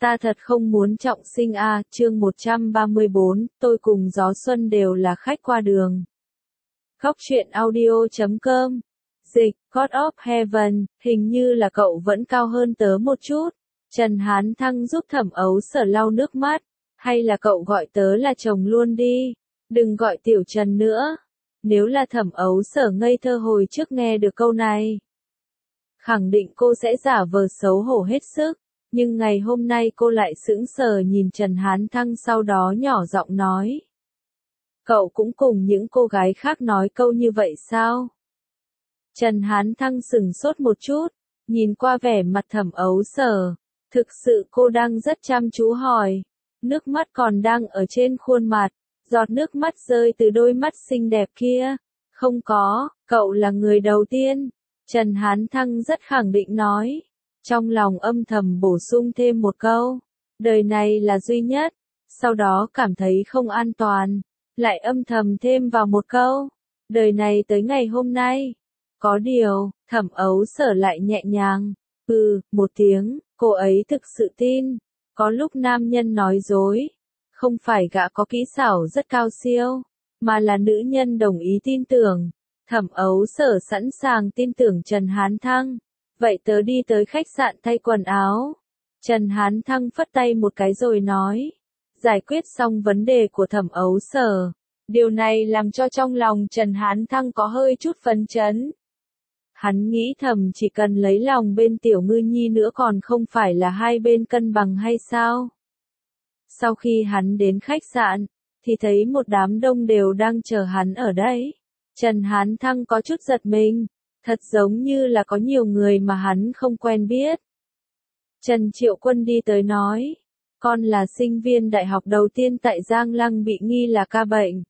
Ta thật không muốn trọng sinh a, chương 134, tôi cùng Gió Xuân đều là khách qua đường. Góc truyện audio.com. Dịch, God of Heaven, hình như là cậu vẫn cao hơn tớ một chút. Trần Hán Thăng giúp Thẩm Ấu Sở lau nước mắt. Hay là cậu gọi tớ là chồng luôn đi. Đừng gọi Tiểu Trần nữa. Nếu là Thẩm Ấu Sở ngây thơ hồi trước nghe được câu này, khẳng định cô sẽ giả vờ xấu hổ hết sức. Nhưng ngày hôm nay cô lại sững sờ nhìn Trần Hán Thăng, sau đó nhỏ giọng nói. Cậu cũng cùng những cô gái khác nói câu như vậy sao? Trần Hán Thăng sửng sốt một chút, nhìn qua vẻ mặt Thẩm Ấu Sở. Thực sự cô đang rất chăm chú hỏi. Nước mắt còn đang ở trên khuôn mặt, giọt nước mắt rơi từ đôi mắt xinh đẹp kia. Không có, cậu là người đầu tiên. Trần Hán Thăng rất khẳng định nói. Trong lòng âm thầm bổ sung thêm một câu. Đời này là duy nhất. Sau đó cảm thấy không an toàn. Lại âm thầm thêm vào một câu. Đời này tới ngày hôm nay. Có điều, Thẩm Ấu Sở lại nhẹ nhàng. Một tiếng, cô ấy thực sự tin. Có lúc nam nhân nói dối. Không phải gã có kỹ xảo rất cao siêu. Mà là nữ nhân đồng ý tin tưởng. Thẩm Ấu Sở sẵn sàng tin tưởng Trần Hán Thăng. Vậy tớ đi tới khách sạn thay quần áo. Trần Hán Thăng phất tay một cái rồi nói. Giải quyết xong vấn đề của Thẩm Ấu Sở. Điều này làm cho trong lòng Trần Hán Thăng có hơi chút phấn chấn. Hắn nghĩ thầm chỉ cần lấy lòng bên Tiểu Ngư Nhi nữa còn không phải là hai bên cân bằng hay sao? Sau khi hắn đến khách sạn, thì thấy một đám đông đều đang chờ hắn ở đấy. Trần Hán Thăng có chút giật mình. Thật giống như là có nhiều người mà hắn không quen biết. Trần Triệu Quân đi tới nói. Con là sinh viên đại học đầu tiên tại Giang Lăng bị nghi là ca bệnh.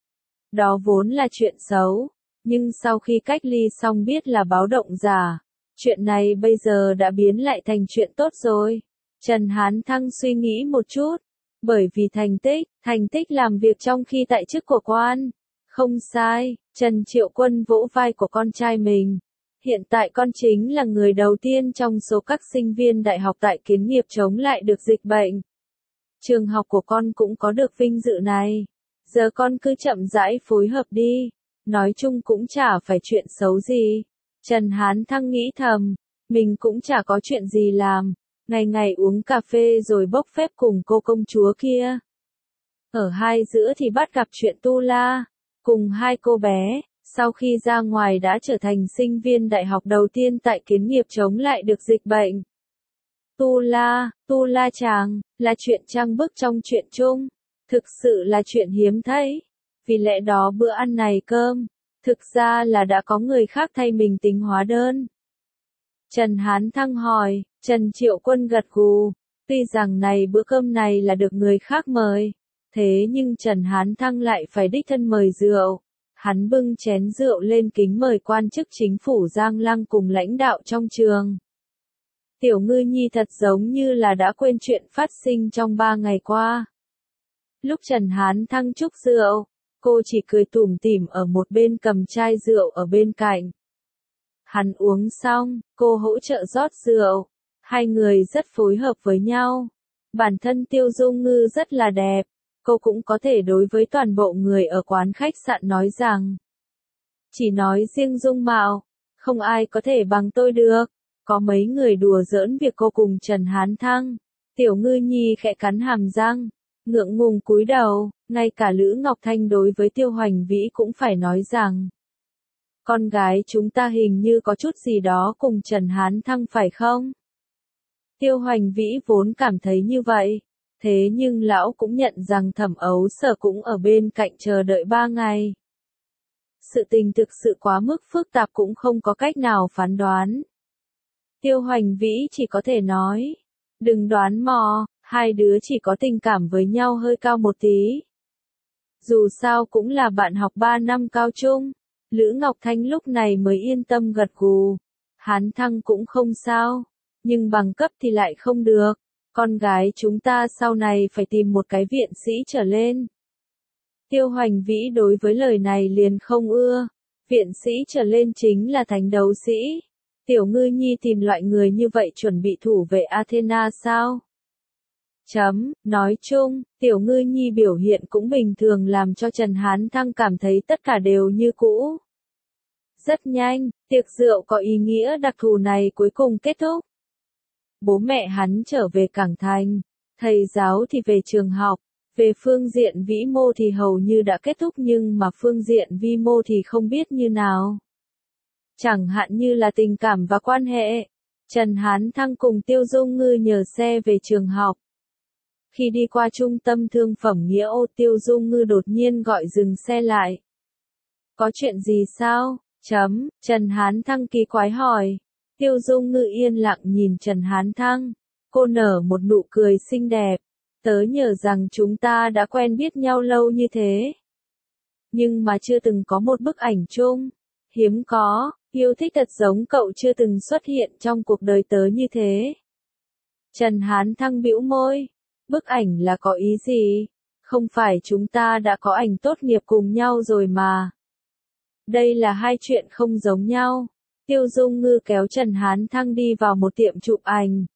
Đó vốn là chuyện xấu. Nhưng sau khi cách ly xong biết là báo động giả. Chuyện này bây giờ đã biến lại thành chuyện tốt rồi. Trần Hán Thăng suy nghĩ một chút. Bởi vì thành tích làm việc trong khi tại chức của quan. Không sai, Trần Triệu Quân vỗ vai của con trai mình. Hiện tại con chính là người đầu tiên trong số các sinh viên đại học tại Kiến Nghiệp chống lại được dịch bệnh. Trường học của con cũng có được vinh dự này. Giờ con cứ chậm rãi phối hợp đi. Nói chung cũng chả phải chuyện xấu gì. Trần Hán Thăng nghĩ thầm. Mình cũng chả có chuyện gì làm. Ngày ngày uống cà phê rồi bốc phép cùng cô công chúa kia. Ở hai giữa thì bắt gặp chuyện tu la. Cùng hai cô bé, sau khi ra ngoài đã trở thành sinh viên đại học đầu tiên tại Kiến Nghiệp chống lại được dịch bệnh. Tu la chàng, là chuyện trang bức trong chuyện chung. Thực sự là chuyện hiếm thấy. Vì lẽ đó bữa ăn này cơm, thực ra là đã có người khác thay mình tính hóa đơn. Trần Hán Thăng hỏi, Trần Triệu Quân gật gù. Tuy rằng bữa cơm này là được người khác mời. Thế nhưng Trần Hán Thăng lại phải đích thân mời rượu. Hắn bưng chén rượu lên kính mời quan chức chính phủ Giang Lăng cùng lãnh đạo trong trường. Tiểu Ngư Nhi thật giống như là đã quên chuyện phát sinh trong 3 ngày qua. Lúc Trần Hán Thăng chúc rượu, cô chỉ cười tủm tỉm ở một bên cầm chai rượu ở bên cạnh. Hắn uống xong, cô hỗ trợ rót rượu. Hai người rất phối hợp với nhau. Bản thân Tiêu Dung Ngư rất là đẹp. Cô cũng có thể đối với toàn bộ người ở quán khách sạn nói rằng. Chỉ nói riêng dung mạo, không ai có thể bằng tôi được. Có mấy người đùa giỡn việc cô cùng Trần Hán Thăng. Tiểu Ngư Nhi khẽ cắn hàm răng, ngượng ngùng cúi đầu, ngay cả Lữ Ngọc Thanh đối với Tiêu Hoành Vĩ cũng phải nói rằng. Con gái chúng ta hình như có chút gì đó cùng Trần Hán Thăng phải không? Tiêu Hoành Vĩ vốn cảm thấy như vậy. Thế nhưng lão cũng nhận rằng Thẩm Ấu Sở cũng ở bên cạnh chờ đợi 3 ngày. Sự tình thực sự quá mức phức tạp cũng không có cách nào phán đoán. Tiêu Hoành Vĩ chỉ có thể nói. Đừng đoán mò, hai đứa chỉ có tình cảm với nhau hơi cao một tí. Dù sao cũng là bạn học 3 năm cao trung. Lữ Ngọc Thanh lúc này mới yên tâm gật gù. Hán Thăng cũng không sao. Nhưng bằng cấp thì lại không được. Con gái chúng ta sau này phải tìm một cái viện sĩ trở lên. Tiêu Hoành Vĩ đối với lời này liền không ưa. Viện sĩ trở lên chính là thánh đấu sĩ. Tiểu Ngư Nhi tìm loại người như vậy chuẩn bị thủ vệ Athena sao? Nói chung, Tiểu Ngư Nhi biểu hiện cũng bình thường làm cho Trần Hán Thăng cảm thấy tất cả đều như cũ. Rất nhanh, tiệc rượu có ý nghĩa đặc thù này cuối cùng kết thúc. Bố mẹ hắn trở về Cảng Thành, thầy giáo thì về trường học, về phương diện vĩ mô thì hầu như đã kết thúc nhưng mà phương diện vi mô thì không biết như nào. Chẳng hạn như là tình cảm và quan hệ. Trần Hán Thăng cùng Tiêu Dung Ngư nhờ xe về trường học. Khi đi qua trung tâm thương phẩm Nghĩa Ô, Tiêu Dung Ngư đột nhiên gọi dừng xe lại. Có chuyện gì sao? Trần Hán Thăng kỳ quái hỏi. Tiêu Dung Ngư yên lặng nhìn Trần Hán Thăng. Cô nở một nụ cười xinh đẹp. Tớ nhớ rằng chúng ta đã quen biết nhau lâu như thế. Nhưng mà chưa từng có một bức ảnh chung. Hiếm có, yêu thích thật giống cậu chưa từng xuất hiện trong cuộc đời tớ như thế. Trần Hán Thăng bĩu môi. Bức ảnh là có ý gì? Không phải chúng ta đã có ảnh tốt nghiệp cùng nhau rồi mà. Đây là hai chuyện không giống nhau. Tiêu Dung Ngư kéo Trần Hán Thăng đi vào một tiệm chụp ảnh.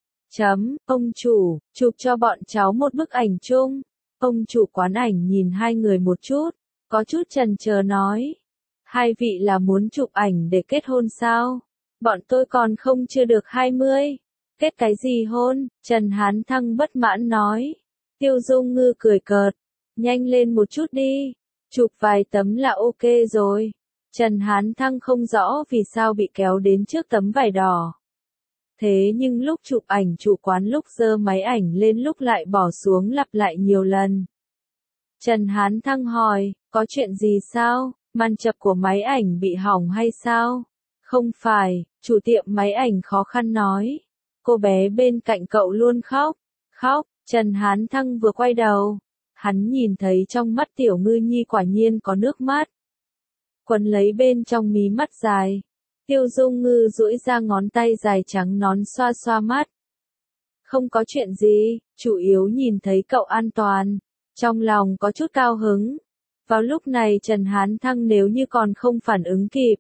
Ông chủ, chụp cho bọn cháu một bức ảnh chung. Ông chủ quán ảnh nhìn hai người một chút, có chút chần chờ nói. Hai vị là muốn chụp ảnh để kết hôn sao? Bọn tôi còn không chưa được 20. Kết cái gì hôn? Trần Hán Thăng bất mãn nói. Tiêu Dung Ngư cười cợt. Nhanh lên một chút đi. Chụp vài tấm là ok rồi. Trần Hán Thăng không rõ vì sao bị kéo đến trước tấm vải đỏ. Thế nhưng lúc chụp ảnh chủ quán lúc giơ máy ảnh lên lúc lại bỏ xuống lặp lại nhiều lần. Trần Hán Thăng hỏi, có chuyện gì sao? Màn chập của máy ảnh bị hỏng hay sao? Không phải, chủ tiệm máy ảnh khó khăn nói. Cô bé bên cạnh cậu luôn khóc. Khóc, Trần Hán Thăng vừa quay đầu. Hắn nhìn thấy trong mắt Tiểu Ngư Nhi quả nhiên có nước mắt. Quấn lấy bên trong mí mắt dài. Tiêu Dung Ngư duỗi ra ngón tay dài trắng nón xoa xoa mắt. Không có chuyện gì, chủ yếu nhìn thấy cậu an toàn. Trong lòng có chút cao hứng. Vào lúc này Trần Hán Thăng nếu như còn không phản ứng kịp.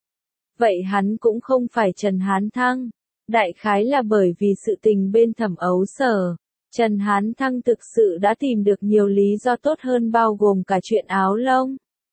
Vậy hắn cũng không phải Trần Hán Thăng. Đại khái là bởi vì sự tình bên Thẩm Ấu Sở. Trần Hán Thăng thực sự đã tìm được nhiều lý do tốt hơn bao gồm cả chuyện áo lông.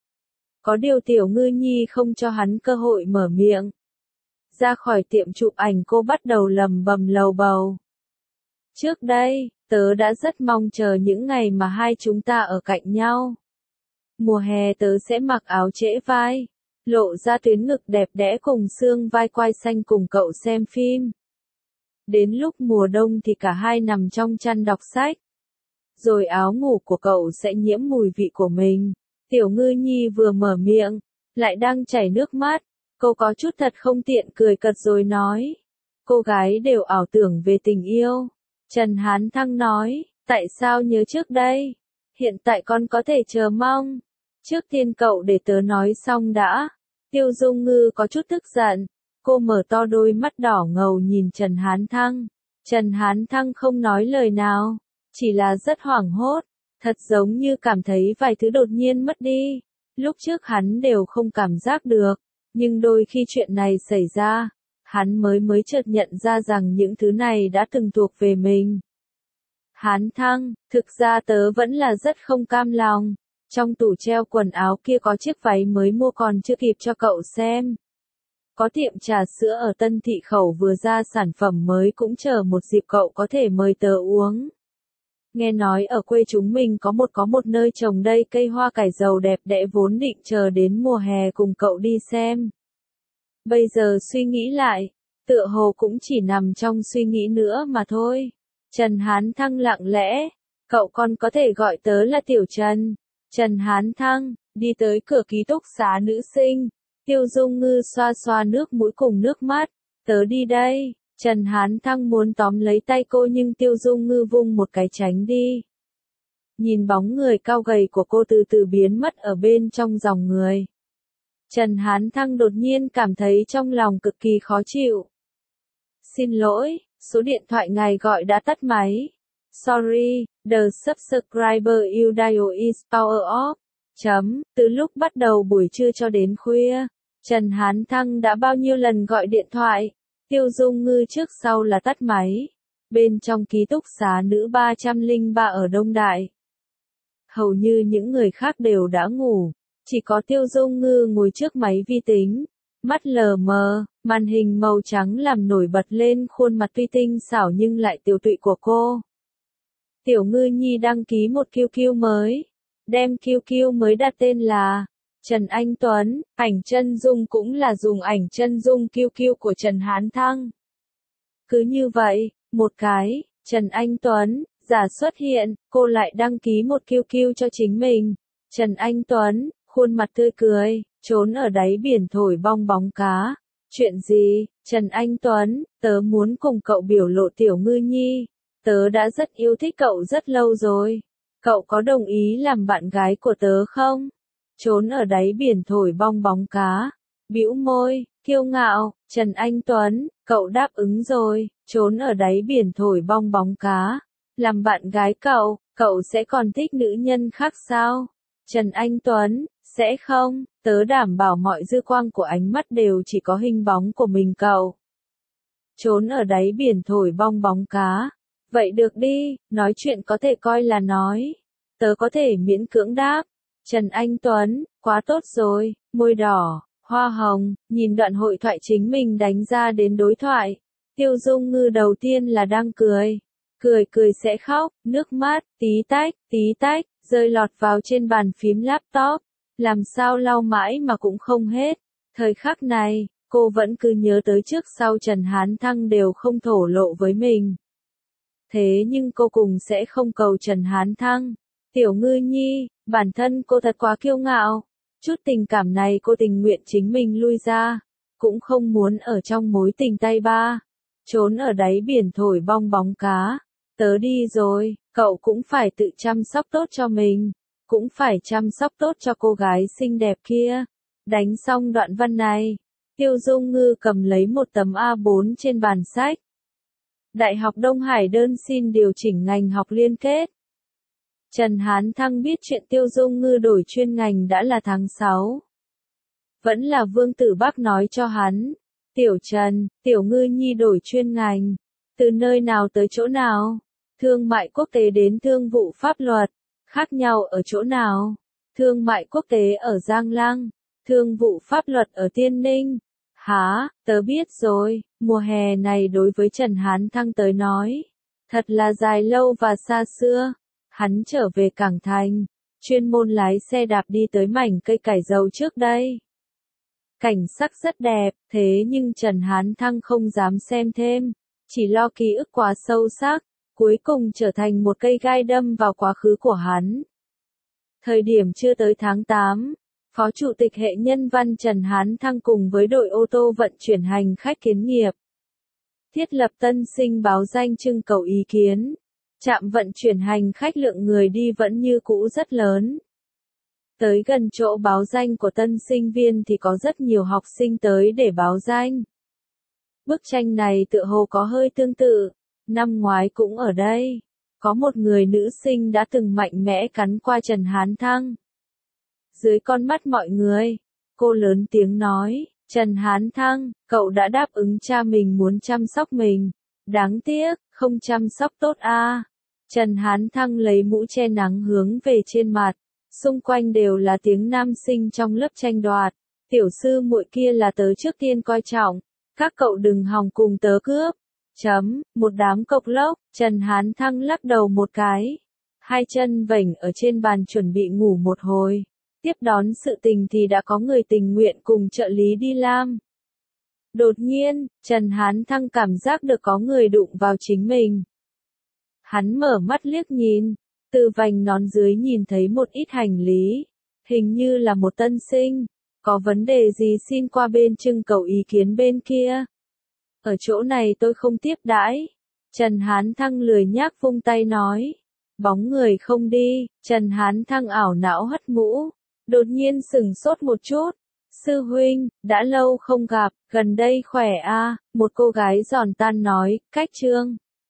Có điều Tiểu Ngư Nhi không cho hắn cơ hội mở miệng. Ra khỏi tiệm chụp ảnh cô bắt đầu lầm bầm lầu bầu. Trước đây, tớ đã rất mong chờ những ngày mà hai chúng ta ở cạnh nhau. Mùa hè tớ sẽ mặc áo trễ vai, lộ ra tuyến ngực đẹp đẽ cùng xương vai quai xanh cùng cậu xem phim. Đến lúc mùa đông thì cả hai nằm trong chăn đọc sách. Rồi áo ngủ của cậu sẽ nhiễm mùi vị của mình. Tiểu Ngư Nhi vừa mở miệng, lại đang chảy nước mắt. Cô có chút thật không tiện cười cợt rồi nói. Cô gái đều ảo tưởng về tình yêu. Trần Hán Thăng nói, tại sao nhớ trước đây? Hiện tại con có thể chờ mong. Trước tiên cậu để tớ nói xong đã. Tiêu Dung Ngư có chút tức giận. Cô mở to đôi mắt đỏ ngầu nhìn Trần Hán Thăng. Trần Hán Thăng không nói lời nào, chỉ là rất hoảng hốt. Thật giống như cảm thấy vài thứ đột nhiên mất đi. Lúc trước hắn đều không cảm giác được. Nhưng đôi khi chuyện này xảy ra, hắn mới chợt nhận ra rằng những thứ này đã từng thuộc về mình. Hán Thăng, thực ra tớ vẫn là rất không cam lòng. Trong tủ treo quần áo kia có chiếc váy mới mua còn chưa kịp cho cậu xem. Có tiệm trà sữa ở Tân Thị Khẩu vừa ra sản phẩm mới cũng chờ một dịp cậu có thể mời tớ uống. Nghe nói ở quê chúng mình có một nơi trồng đầy cây hoa cải dầu đẹp đẽ vốn định chờ đến mùa hè cùng cậu đi xem. Bây giờ suy nghĩ lại, tựa hồ cũng chỉ nằm trong suy nghĩ nữa mà thôi. Trần Hán Thăng lặng lẽ, cậu còn có thể gọi tớ là Tiểu Trần. Trần Hán Thăng, đi tới cửa ký túc xá nữ sinh. Tiêu Dung Ngư xoa xoa nước mũi cùng nước mắt. Tớ đi đây. Trần Hán Thăng muốn tóm lấy tay cô nhưng Tiêu Dung Ngư vung một cái tránh đi. Nhìn bóng người cao gầy của cô từ từ biến mất ở bên trong dòng người. Trần Hán Thăng đột nhiên cảm thấy trong lòng cực kỳ khó chịu. Xin lỗi, số điện thoại ngài gọi đã tắt máy. Sorry, the subscriber you dial is power off. Từ lúc bắt đầu buổi trưa cho đến khuya, Trần Hán Thăng đã bao nhiêu lần gọi điện thoại. Tiêu Dung Ngư trước sau là tắt máy. bên trong ký túc xá nữ 303 ở Đông Đại. Hầu như những người khác đều đã ngủ, chỉ có Tiêu Dung Ngư ngồi trước máy vi tính, mắt lờ mờ, màn hình màu trắng làm nổi bật lên khuôn mặt tuy tinh xảo nhưng lại tiều tụy của cô. Tiểu Ngư Nhi đăng ký một QQ mới, đem QQ mới đặt tên là Trần Anh Tuấn, ảnh chân dung cũng là dùng ảnh chân dung QQ của Trần Hán Thăng. Cứ như vậy, một cái, Trần Anh Tuấn, giả xuất hiện, cô lại đăng ký một QQ cho chính mình. Trần Anh Tuấn, khuôn mặt tươi cười, trốn ở đáy biển thổi bong bóng cá. Chuyện gì, Trần Anh Tuấn, tớ muốn cùng cậu biểu lộ Tiểu Ngư Nhi. Tớ đã rất yêu thích cậu rất lâu rồi. Cậu có đồng ý làm bạn gái của tớ không? Trốn ở đáy biển thổi bong bóng cá. Bĩu môi, kiêu ngạo, Trần Anh Tuấn, cậu đáp ứng rồi, trốn ở đáy biển thổi bong bóng cá. Làm bạn gái cậu sẽ còn thích nữ nhân khác sao? Trần Anh Tuấn, sẽ không, tớ đảm bảo mọi dư quang của ánh mắt đều chỉ có hình bóng của mình cậu. Trốn ở đáy biển thổi bong bóng cá. Vậy được đi, nói chuyện có thể coi là nói. Tớ có thể miễn cưỡng đáp. Trần Anh Tuấn, quá tốt rồi, môi đỏ, hoa hồng, nhìn đoạn hội thoại chính mình đánh ra đến đối thoại. Tiêu Dung Ngư đầu tiên là đang cười. Cười sẽ khóc, nước mắt, tí tách, rơi lọt vào trên bàn phím laptop. Làm sao lau mãi mà cũng không hết. Thời khắc này, cô vẫn cứ nhớ tới trước sau Trần Hán Thăng đều không thổ lộ với mình. Thế nhưng cô cùng sẽ không cầu Trần Hán Thăng. Tiểu Ngư Nhi, bản thân cô thật quá kiêu ngạo. Chút tình cảm này cô tình nguyện chính mình lui ra. Cũng không muốn ở trong mối tình tay ba. Trốn ở đáy biển thổi bong bóng cá. Tớ đi rồi, cậu cũng phải tự chăm sóc tốt cho mình. Cũng phải chăm sóc tốt cho cô gái xinh đẹp kia. Đánh xong đoạn văn này. Tiêu Dung Ngư cầm lấy một tấm A4 trên bàn sách. Đại học Đông Hải đơn xin điều chỉnh ngành học liên kết. Trần Hán Thăng biết chuyện Tiêu Dung Ngư đổi chuyên ngành đã là tháng 6. Vẫn là Vương Tử Bắc nói cho hắn. Tiểu Trần, Tiểu Ngư Nhi đổi chuyên ngành. Từ nơi nào tới chỗ nào? Thương mại quốc tế đến thương vụ pháp luật. Khác nhau ở chỗ nào? Thương mại quốc tế ở Giang Lăng. Thương vụ pháp luật ở Tiên Ninh. Hả, tớ biết rồi, mùa hè này đối với Trần Hán Thăng tới nói. Thật là dài lâu và xa xưa. Hắn trở về Cảng Thành, chuyên môn lái xe đạp đi tới mảnh cây cải dầu trước đây. Cảnh sắc rất đẹp, thế nhưng Trần Hán Thăng không dám xem thêm, chỉ lo ký ức quá sâu sắc, cuối cùng trở thành một cây gai đâm vào quá khứ của hắn. Thời điểm chưa tới tháng 8, Phó Chủ tịch hệ nhân văn Trần Hán Thăng cùng với đội ô tô vận chuyển hành khách kiến nghiệp. Thiết lập tân sinh báo danh trưng cầu ý kiến. Trạm vận chuyển hành khách lượng người đi vẫn như cũ rất lớn. Tới gần chỗ báo danh của tân sinh viên thì có rất nhiều học sinh tới để báo danh. Bức tranh này tựa hồ có hơi tương tự. Năm ngoái cũng ở đây. Có một người nữ sinh đã từng mạnh mẽ cắn qua Trần Hán Thăng. Dưới con mắt mọi người, cô lớn tiếng nói, Trần Hán Thăng, cậu đã đáp ứng cha mình muốn chăm sóc mình. Đáng tiếc, không chăm sóc tốt a. Trần Hán Thăng lấy mũ che nắng hướng về trên mặt. Xung quanh đều là tiếng nam sinh trong lớp tranh đoạt. Tiểu sư muội kia là tớ trước tiên coi trọng. Các cậu đừng hòng cùng tớ cướp. Một đám cộc lốc. Trần Hán Thăng lắc đầu một cái. Hai chân vểnh ở trên bàn chuẩn bị ngủ một hồi. Tiếp đón sự tình thì đã có người tình nguyện cùng trợ lý đi làm. Đột nhiên, Trần Hán Thăng cảm giác được có người đụng vào chính mình. Hắn mở mắt liếc nhìn, từ vành nón dưới nhìn thấy một ít hành lý, hình như là một tân sinh, có vấn đề gì xin qua bên trưng cầu ý kiến bên kia. Ở chỗ này tôi không tiếp đãi. Trần Hán Thăng lười nhác vung tay nói. Bóng người không đi, Trần Hán Thăng ảo não hất mũ, đột nhiên sửng sốt một chút. Sư huynh, đã lâu không gặp, gần đây khỏe a? Một cô gái giòn tan nói, cách trương.